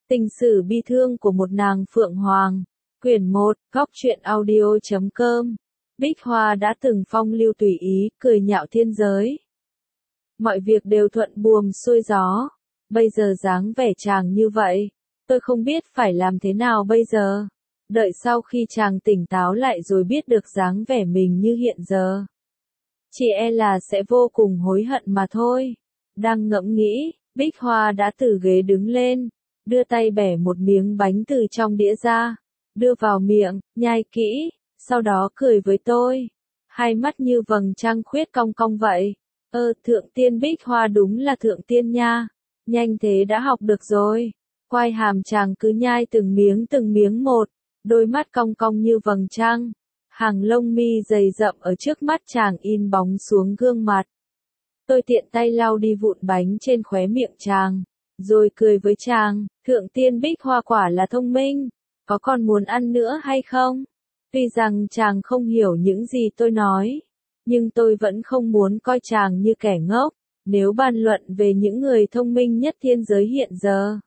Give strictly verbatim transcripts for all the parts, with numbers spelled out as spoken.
Tình sử bi thương của một nàng Phượng Hoàng. Quyển một, góc truyện audio chấm com. Bích Hoa đã từng phong lưu tùy ý, cười nhạo thiên giới. Mọi việc đều thuận buồm xuôi gió. Bây giờ dáng vẻ chàng như vậy, tôi không biết phải làm thế nào bây giờ. Đợi sau khi chàng tỉnh táo lại rồi biết được dáng vẻ mình như hiện giờ, chỉ e là sẽ vô cùng hối hận mà thôi. Đang ngẫm nghĩ, Bích Hoa đã từ ghế đứng lên, đưa tay bẻ một miếng bánh từ trong đĩa ra, đưa vào miệng, nhai kỹ, sau đó cười với tôi. Hai mắt như vầng trăng khuyết cong cong vậy. Ơ, thượng tiên Bích Hoa đúng là thượng tiên nha. Nhanh thế đã học được rồi. Quai hàm chàng cứ nhai từng miếng từng miếng một, đôi mắt cong cong như vầng trăng. Hàng lông mi dày rậm ở trước mắt chàng in bóng xuống gương mặt. Tôi tiện tay lau đi vụn bánh trên khóe miệng chàng, rồi cười với chàng, thượng tiên Bích Hoa quả là thông minh, có còn muốn ăn nữa hay không? Tuy rằng chàng không hiểu những gì tôi nói, nhưng tôi vẫn không muốn coi chàng như kẻ ngốc. Nếu bàn luận về những người thông minh nhất thiên giới hiện giờ,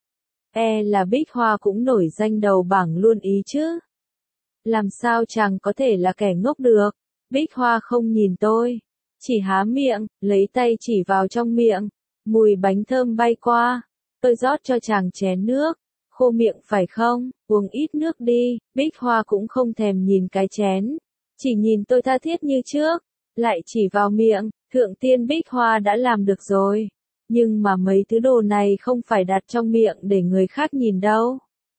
e là Bích Hoa cũng nổi danh đầu bảng luôn ý chứ. Làm sao chàng có thể là kẻ ngốc được? Bích Hoa không nhìn tôi, chỉ há miệng, lấy tay chỉ vào trong miệng, mùi bánh thơm bay qua. Tôi rót cho chàng chén nước. Khô miệng phải không? Uống ít nước đi. Bích Hoa cũng không thèm nhìn cái chén, chỉ nhìn tôi tha thiết như trước, lại chỉ vào miệng. Thượng tiên Bích Hoa đã làm được rồi, nhưng mà mấy thứ đồ này không phải đặt trong miệng để người khác nhìn đâu.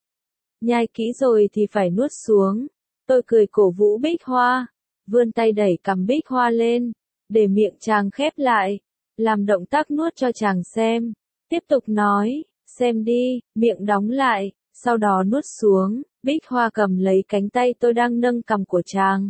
Nhai kỹ rồi thì phải nuốt xuống. Tôi cười cổ vũ Bích Hoa, vươn tay đẩy cằm Bích Hoa lên, để miệng chàng khép lại, làm động tác nuốt cho chàng xem. Tiếp tục nói, xem đi, miệng đóng lại, sau đó nuốt xuống. Bích Hoa cầm lấy cánh tay tôi đang nâng cằm của chàng,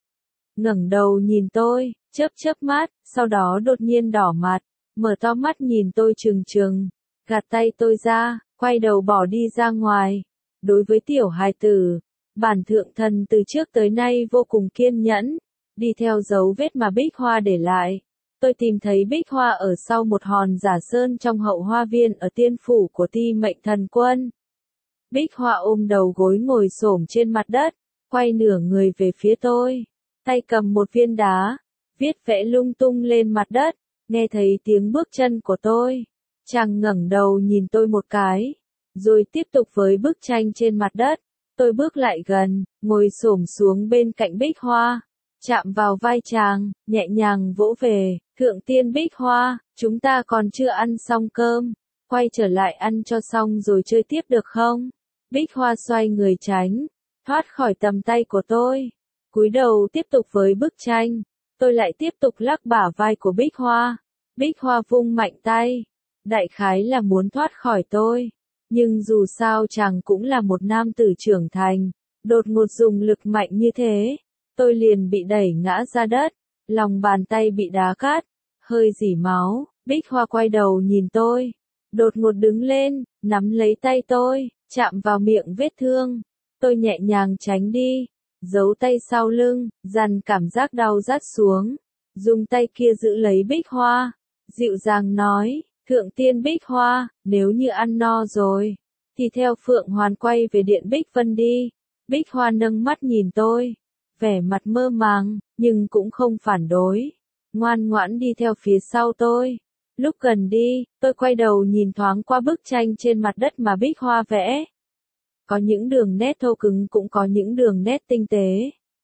ngẩng đầu nhìn tôi, chớp chớp mắt, sau đó đột nhiên đỏ mặt, mở to mắt nhìn tôi trừng trừng, gạt tay tôi ra, quay đầu bỏ đi ra ngoài. Đối với tiểu hài tử, bản thượng thần từ trước tới nay vô cùng kiên nhẫn, đi theo dấu vết mà Bích Hoa để lại. Tôi tìm thấy Bích Hoa ở sau một hòn giả sơn trong hậu hoa viên ở tiên phủ của Ti Mệnh Thần Quân. Bích Hoa ôm đầu gối ngồi xổm trên mặt đất, quay nửa người về phía tôi, tay cầm một viên đá, viết vẽ lung tung lên mặt đất. Nghe thấy tiếng bước chân của tôi, chàng ngẩng đầu nhìn tôi một cái, rồi tiếp tục với bức tranh trên mặt đất. Tôi bước lại gần, ngồi xổm xuống bên cạnh Bích Hoa, chạm vào vai chàng, nhẹ nhàng vỗ về. Thượng tiên Bích Hoa, chúng ta còn chưa ăn xong cơm, quay trở lại ăn cho xong rồi chơi tiếp được không? Bích Hoa xoay người tránh, thoát khỏi tầm tay của tôi, cúi đầu tiếp tục với bức tranh. Tôi lại tiếp tục lắc bả vai của Bích Hoa. Bích Hoa vung mạnh tay, đại khái là muốn thoát khỏi tôi, nhưng dù sao chàng cũng là một nam tử trưởng thành, đột ngột dùng lực mạnh như thế, tôi liền bị đẩy ngã ra đất, lòng bàn tay bị đá cát, hơi rỉ máu. Bích Hoa quay đầu nhìn tôi, đột ngột đứng lên, nắm lấy tay tôi, chạm vào miệng vết thương. Tôi nhẹ nhàng tránh đi, giấu tay sau lưng, dằn cảm giác đau rát xuống, dùng tay kia giữ lấy Bích Hoa, dịu dàng nói, thượng tiên Bích Hoa, nếu như ăn no rồi, thì theo Phượng Hoàn quay về điện Bích Vân đi. Bích Hoa nâng mắt nhìn tôi, vẻ mặt mơ màng, nhưng cũng không phản đối, ngoan ngoãn đi theo phía sau tôi. Lúc gần đi, tôi quay đầu nhìn thoáng qua bức tranh trên mặt đất mà Bích Hoa vẽ. Có những đường nét thô cứng cũng có những đường nét tinh tế,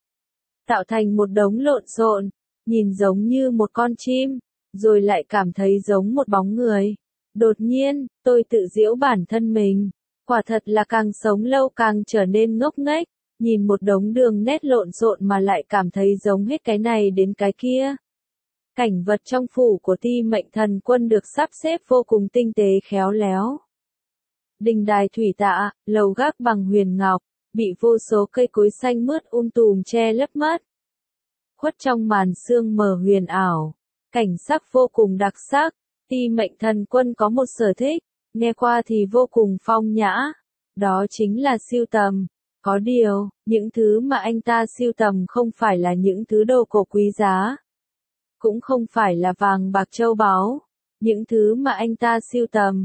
tạo thành một đống lộn xộn, nhìn giống như một con chim, rồi lại cảm thấy giống một bóng người. Đột nhiên, tôi tự giễu bản thân mình, quả thật là càng sống lâu càng trở nên ngốc nghếch, nhìn một đống đường nét lộn xộn mà lại cảm thấy giống hết cái này đến cái kia. Cảnh vật trong phủ của Ti Mệnh Thần Quân được sắp xếp vô cùng tinh tế khéo léo. Đình đài thủy tạ, lầu gác bằng huyền ngọc, bị vô số cây cối xanh mướt um tùm che lấp mất. Khuất trong màn sương mờ huyền ảo, cảnh sắc vô cùng đặc sắc. Ti Mệnh Thần Quân có một sở thích, nghe qua thì vô cùng phong nhã, đó chính là sưu tầm. Có điều, những thứ mà anh ta sưu tầm không phải là những thứ đồ cổ quý giá, cũng không phải là vàng bạc châu báu. Những thứ mà anh ta sưu tầm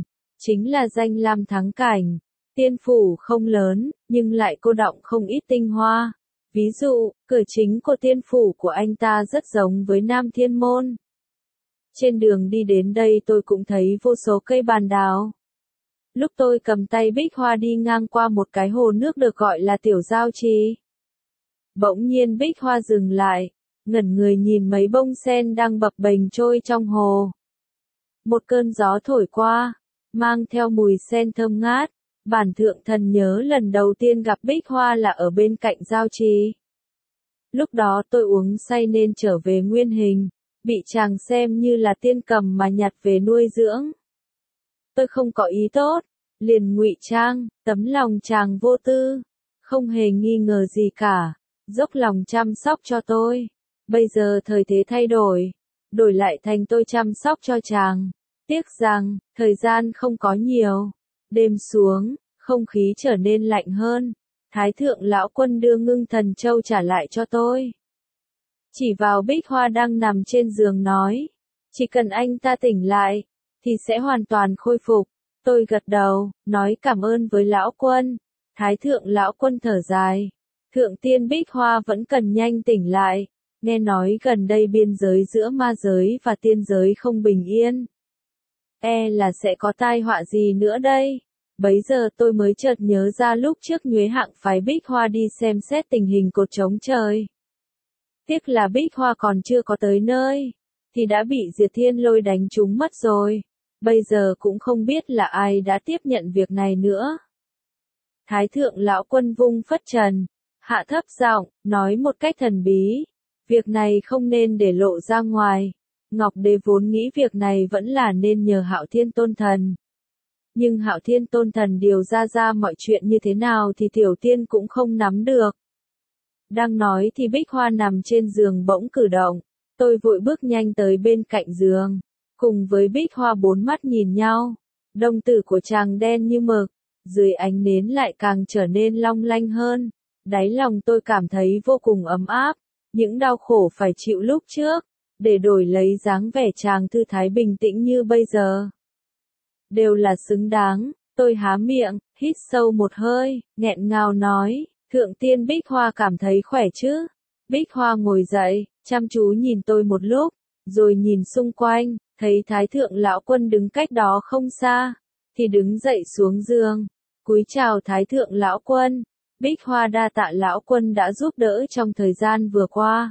chính là danh lam thắng cảnh. Tiên phủ không lớn, nhưng lại cô đọng không ít tinh hoa. Ví dụ, cửa chính của tiên phủ của anh ta rất giống với Nam Thiên Môn. Trên đường đi đến đây tôi cũng thấy vô số cây bàn đào. Lúc tôi cầm tay Bích Hoa đi ngang qua một cái hồ nước được gọi là Tiểu Giao Trì. Bỗng nhiên Bích Hoa dừng lại, ngẩn người nhìn mấy bông sen đang bập bềnh trôi trong hồ. Một cơn gió thổi qua, mang theo mùi sen thơm ngát. Bản thượng thần nhớ lần đầu tiên gặp Bích Hoa là ở bên cạnh Giao Trì. Lúc đó tôi uống say nên trở về nguyên hình, bị chàng xem như là tiên cầm mà nhặt về nuôi dưỡng. Tôi không có ý tốt, liền ngụy trang, tấm lòng chàng vô tư, không hề nghi ngờ gì cả, dốc lòng chăm sóc cho tôi. Bây giờ thời thế thay đổi, đổi lại thành tôi chăm sóc cho chàng. Tiếc rằng, thời gian không có nhiều. Đêm xuống, không khí trở nên lạnh hơn. Thái thượng lão quân đưa Ngưng Thần Châu trả lại cho tôi. Chỉ vào Bích Hoa đang nằm trên giường nói, chỉ cần anh ta tỉnh lại, thì sẽ hoàn toàn khôi phục. Tôi gật đầu, nói cảm ơn với lão quân. Thái thượng lão quân thở dài, thượng tiên Bích Hoa vẫn cần nhanh tỉnh lại. Nghe nói gần đây biên giới giữa ma giới và tiên giới không bình yên. E là sẽ có tai họa gì nữa đây. Bấy giờ tôi mới chợt nhớ ra lúc trước Nhuế Hạng phái Bích Hoa đi xem xét tình hình cột trống trời. Tiếc là Bích Hoa còn chưa có tới nơi, thì đã bị Diệt Thiên Lôi đánh trúng mất rồi. Bây giờ cũng không biết là ai đã tiếp nhận việc này nữa. Thái thượng lão quân vung phất trần, hạ thấp giọng, nói một cách thần bí. Việc này không nên để lộ ra ngoài. Ngọc Đế vốn nghĩ việc này vẫn là nên nhờ Hạo Thiên Tôn Thần. Nhưng Hạo Thiên Tôn Thần điều ra ra mọi chuyện như thế nào thì Tiểu Tiên cũng không nắm được. Đang nói thì Bích Hoa nằm trên giường bỗng cử động. Tôi vội bước nhanh tới bên cạnh giường. Cùng với Bích Hoa bốn mắt nhìn nhau. Đồng tử của chàng đen như mực. Dưới ánh nến lại càng trở nên long lanh hơn. Đáy lòng tôi cảm thấy vô cùng ấm áp. Những đau khổ phải chịu lúc trước, để đổi lấy dáng vẻ chàng thư thái bình tĩnh như bây giờ. Đều là xứng đáng. Tôi há miệng, hít sâu một hơi, nghẹn ngào nói, thượng tiên Bích Hoa cảm thấy khỏe chứ? Bích Hoa ngồi dậy, chăm chú nhìn tôi một lúc, rồi nhìn xung quanh, thấy Thái thượng lão quân đứng cách đó không xa, thì đứng dậy xuống giường, cúi chào Thái thượng lão quân. Bích Hoa đa tạ lão quân đã giúp đỡ trong thời gian vừa qua.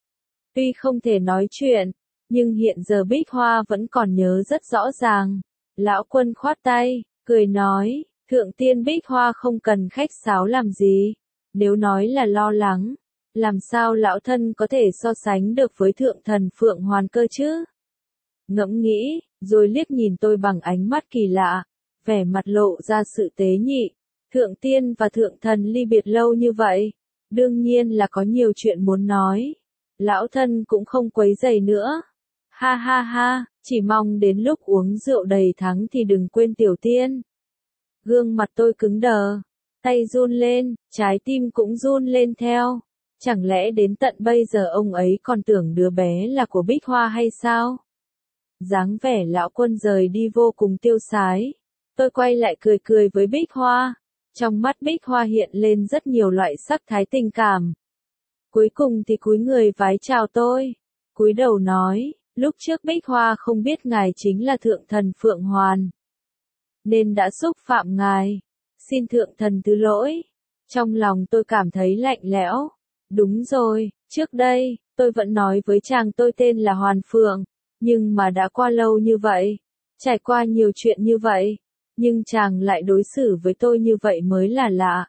Tuy không thể nói chuyện, nhưng hiện giờ Bích Hoa vẫn còn nhớ rất rõ ràng. Lão quân khoát tay, cười nói, thượng tiên Bích Hoa không cần khách sáo làm gì. Nếu nói là lo lắng, làm sao lão thân có thể so sánh được với thượng thần Phượng Hoàn cơ chứ? Ngẫm nghĩ, rồi liếc nhìn tôi bằng ánh mắt kỳ lạ, vẻ mặt lộ ra sự tế nhị. Thượng tiên và thượng thần ly biệt lâu như vậy, đương nhiên là có nhiều chuyện muốn nói. Lão thân cũng không quấy rầy nữa. Ha ha ha, chỉ mong đến lúc uống rượu đầy thắng thì đừng quên tiểu tiên. Gương mặt tôi cứng đờ, tay run lên, trái tim cũng run lên theo. Chẳng lẽ đến tận bây giờ ông ấy còn tưởng đứa bé là của Bích Hoa hay sao? Dáng vẻ lão quân rời đi vô cùng tiêu sái. Tôi quay lại cười cười với Bích Hoa. Trong mắt Bích Hoa hiện lên rất nhiều loại sắc thái tình cảm. Cuối cùng thì cúi người vái chào tôi. Cúi đầu nói, lúc trước Bích Hoa không biết ngài chính là thượng thần Phượng Hoàn, nên đã xúc phạm ngài. Xin thượng thần thứ lỗi. Trong lòng tôi cảm thấy lạnh lẽo. Đúng rồi, trước đây, tôi vẫn nói với chàng tôi tên là Hoàn Phượng. Nhưng mà đã qua lâu như vậy, trải qua nhiều chuyện như vậy, nhưng chàng lại đối xử với tôi như vậy mới là lạ.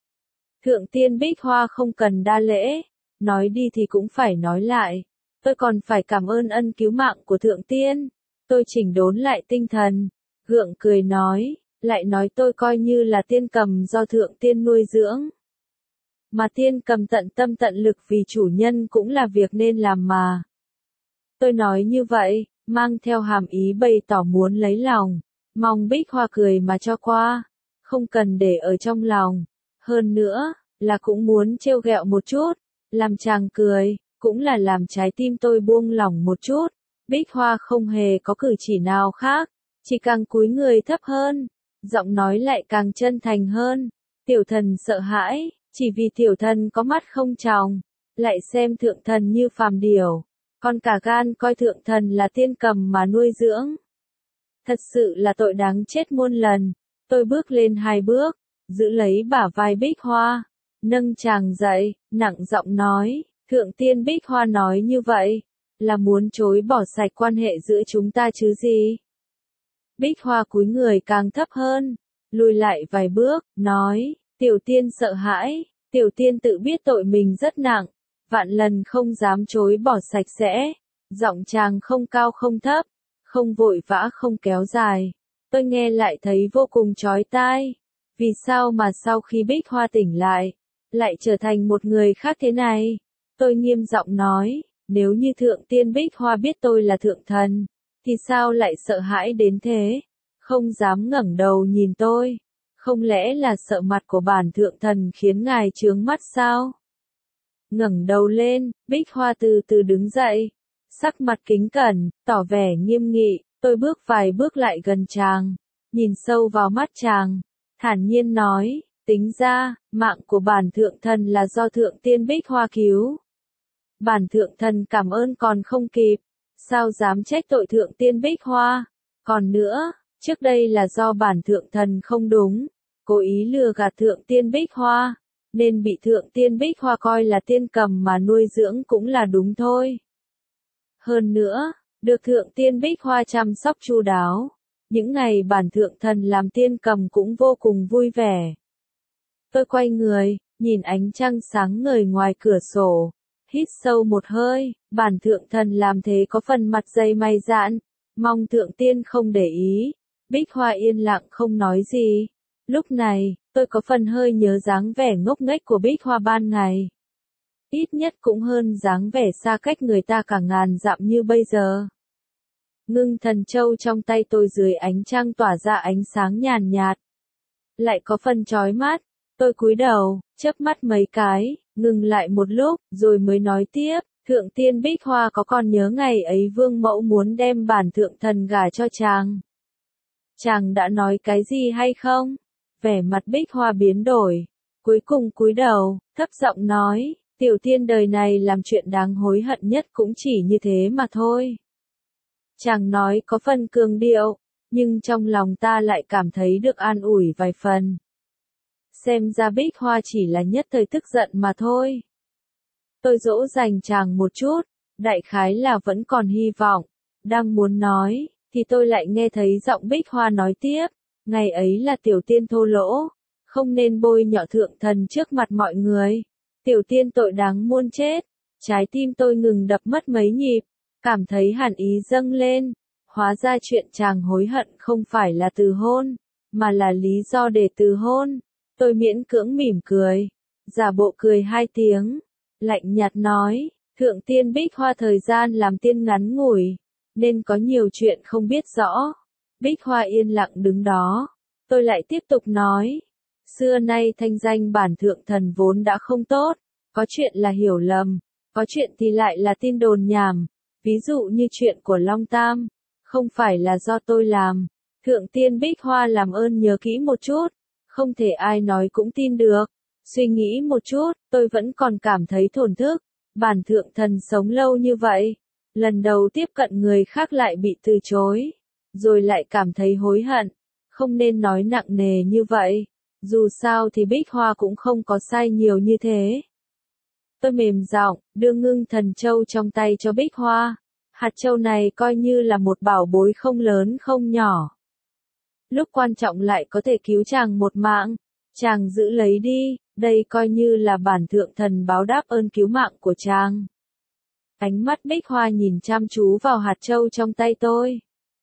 Thượng tiên Bích Hoa không cần đa lễ, nói đi thì cũng phải nói lại. Tôi còn phải cảm ơn ân cứu mạng của thượng tiên. Tôi chỉnh đốn lại tinh thần, gượng cười nói, lại nói tôi coi như là tiên cầm do thượng tiên nuôi dưỡng. Mà tiên cầm tận tâm tận lực vì chủ nhân cũng là việc nên làm mà. Tôi nói như vậy, mang theo hàm ý bày tỏ muốn lấy lòng, mong Bích Hoa cười mà cho qua, không cần để ở trong lòng. Hơn nữa, là cũng muốn trêu ghẹo một chút, làm chàng cười, cũng là làm trái tim tôi buông lỏng một chút. Bích Hoa không hề có cử chỉ nào khác, chỉ càng cúi người thấp hơn, giọng nói lại càng chân thành hơn. Tiểu thần sợ hãi, chỉ vì tiểu thần có mắt không tròng, lại xem thượng thần như phàm điểu, còn cả gan coi thượng thần là tiên cầm mà nuôi dưỡng. Thật sự là tội đáng chết muôn lần. Tôi bước lên hai bước, giữ lấy bả vai Bích Hoa, nâng chàng dậy, nặng giọng nói, thượng tiên Bích Hoa nói như vậy, là muốn chối bỏ sạch quan hệ giữa chúng ta chứ gì. Bích Hoa cúi người càng thấp hơn, lùi lại vài bước, nói, tiểu tiên sợ hãi, tiểu tiên tự biết tội mình rất nặng, vạn lần không dám chối bỏ sạch sẽ. Giọng chàng không cao không thấp, không vội vã không kéo dài. Tôi nghe lại thấy vô cùng chói tai. Vì sao mà sau khi Bích Hoa tỉnh lại, lại trở thành một người khác thế này? Tôi nghiêm giọng nói, nếu như thượng tiên Bích Hoa biết tôi là thượng thần, thì sao lại sợ hãi đến thế? Không dám ngẩng đầu nhìn tôi. Không lẽ là sợ mặt của bản thượng thần khiến ngài chướng mắt sao? Ngẩng đầu lên, Bích Hoa từ từ đứng dậy. Sắc mặt kính cẩn, tỏ vẻ nghiêm nghị, tôi bước vài bước lại gần chàng, nhìn sâu vào mắt chàng, thản nhiên nói, tính ra, mạng của bản thượng thần là do thượng tiên Bích Hoa cứu. Bản thượng thần cảm ơn còn không kịp, sao dám trách tội thượng tiên Bích Hoa. Còn nữa, trước đây là do bản thượng thần không đúng, cố ý lừa gạt thượng tiên Bích Hoa, nên bị thượng tiên Bích Hoa coi là tiên cầm mà nuôi dưỡng cũng là đúng thôi. Hơn nữa, được thượng tiên Bích Hoa chăm sóc chu đáo, những ngày bản thượng thần làm tiên cầm cũng vô cùng vui vẻ. Tôi quay người, nhìn ánh trăng sáng ngời ngoài cửa sổ, hít sâu một hơi, bản thượng thần làm thế có phần mặt dày mày dạn, mong thượng tiên không để ý. Bích Hoa yên lặng không nói gì. Lúc này, tôi có phần hơi nhớ dáng vẻ ngốc nghếch của Bích Hoa ban ngày. Ít nhất cũng hơn dáng vẻ xa cách người ta cả ngàn dặm như bây giờ. Ngưng thần châu trong tay tôi dưới ánh trăng tỏa ra ánh sáng nhàn nhạt. Lại có phần chói mắt. Tôi cúi đầu, chớp mắt mấy cái, ngừng lại một lúc, rồi mới nói tiếp, thượng tiên Bích Hoa có còn nhớ ngày ấy vương mẫu muốn đem bản thượng thần gả cho chàng. Chàng đã nói cái gì hay không? Vẻ mặt Bích Hoa biến đổi, cuối cùng cúi đầu, thấp giọng nói, tiểu tiên đời này làm chuyện đáng hối hận nhất cũng chỉ như thế mà thôi. Chàng nói có phần cường điệu, nhưng trong lòng ta lại cảm thấy được an ủi vài phần. Xem ra Bích Hoa chỉ là nhất thời tức giận mà thôi. Tôi dỗ dành chàng một chút, đại khái là vẫn còn hy vọng. Đang muốn nói, thì tôi lại nghe thấy giọng Bích Hoa nói tiếp, ngày ấy là tiểu tiên thô lỗ, không nên bôi nhọ thượng thần trước mặt mọi người. Tiểu tiên tội đáng muôn chết. Trái tim tôi ngừng đập mất mấy nhịp, cảm thấy hàn ý dâng lên. Hóa ra chuyện chàng hối hận không phải là từ hôn, mà là lý do để từ hôn. Tôi miễn cưỡng mỉm cười, giả bộ cười hai tiếng, lạnh nhạt nói, thượng tiên Bích Hoa thời gian làm tiên ngắn ngủi, nên có nhiều chuyện không biết rõ. Bích Hoa yên lặng đứng đó, tôi lại tiếp tục nói, xưa nay thanh danh bản thượng thần vốn đã không tốt, có chuyện là hiểu lầm, có chuyện thì lại là tin đồn nhảm, ví dụ như chuyện của Long Tam, không phải là do tôi làm. Thượng tiên Bích Hoa làm ơn nhớ kỹ một chút. Không thể ai nói cũng tin được. Suy nghĩ một chút, tôi vẫn còn cảm thấy thổn thức. Bản thượng thần sống lâu như vậy, lần đầu tiếp cận người khác lại bị từ chối, rồi lại cảm thấy hối hận. Không nên nói nặng nề như vậy. Dù sao thì Bích Hoa cũng không có sai nhiều như thế. Tôi mềm giọng, đưa ngưng thần châu trong tay cho Bích Hoa. Hạt châu này coi như là một bảo bối không lớn không nhỏ. Lúc quan trọng lại có thể cứu chàng một mạng, chàng giữ lấy đi, đây coi như là bản thượng thần báo đáp ơn cứu mạng của chàng. Ánh mắt Bích Hoa nhìn chăm chú vào hạt châu trong tay tôi.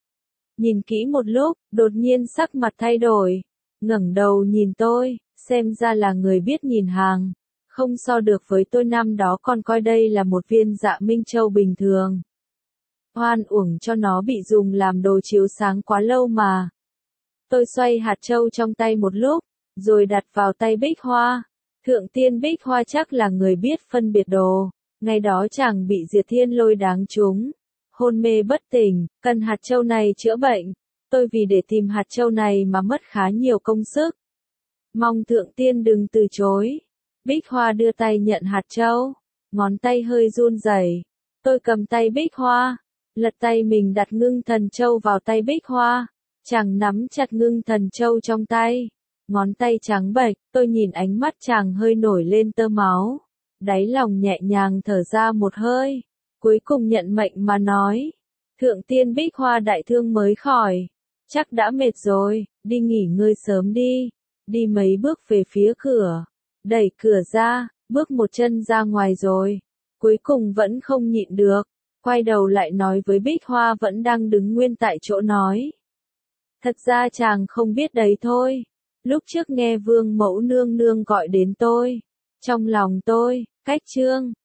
Nhìn kỹ một lúc, đột nhiên sắc mặt thay đổi, ngẩng đầu nhìn tôi, xem ra là người biết nhìn hàng, không so được với tôi năm đó còn coi đây là một viên Dạ Minh Châu bình thường. Hoan uổng cho nó bị dùng làm đồ chiếu sáng quá lâu mà. Tôi xoay hạt châu trong tay một lúc, rồi đặt vào tay Bích Hoa. Thượng tiên Bích Hoa chắc là người biết phân biệt đồ. Ngày đó chàng bị Diệt Thiên Lôi đáng trúng, hôn mê bất tỉnh, cần hạt châu này chữa bệnh. tôi vì để tìm hạt châu này mà mất khá nhiều công sức. Mong thượng tiên đừng từ chối. Bích Hoa đưa tay nhận hạt châu, ngón tay hơi run rẩy. Tôi cầm tay Bích Hoa, lật tay mình đặt ngưng thần châu vào tay Bích Hoa. Chàng nắm chặt ngưng thần châu trong tay, ngón tay trắng bệch, tôi nhìn ánh mắt chàng hơi nổi lên tơ máu. Đáy lòng nhẹ nhàng thở ra một hơi, cuối cùng nhận mệnh mà nói. Thượng tiên Bích Hoa đại thương mới khỏi, chắc đã mệt rồi, đi nghỉ ngơi sớm đi. Đi mấy bước về phía cửa, đẩy cửa ra, bước một chân ra ngoài rồi. Cuối cùng vẫn không nhịn được, quay đầu lại nói với Bích Hoa vẫn đang đứng nguyên tại chỗ nói. Thật ra chàng không biết đấy thôi. Lúc trước nghe Vương Mẫu nương nương gọi đến tôi, trong lòng tôi, cách trương,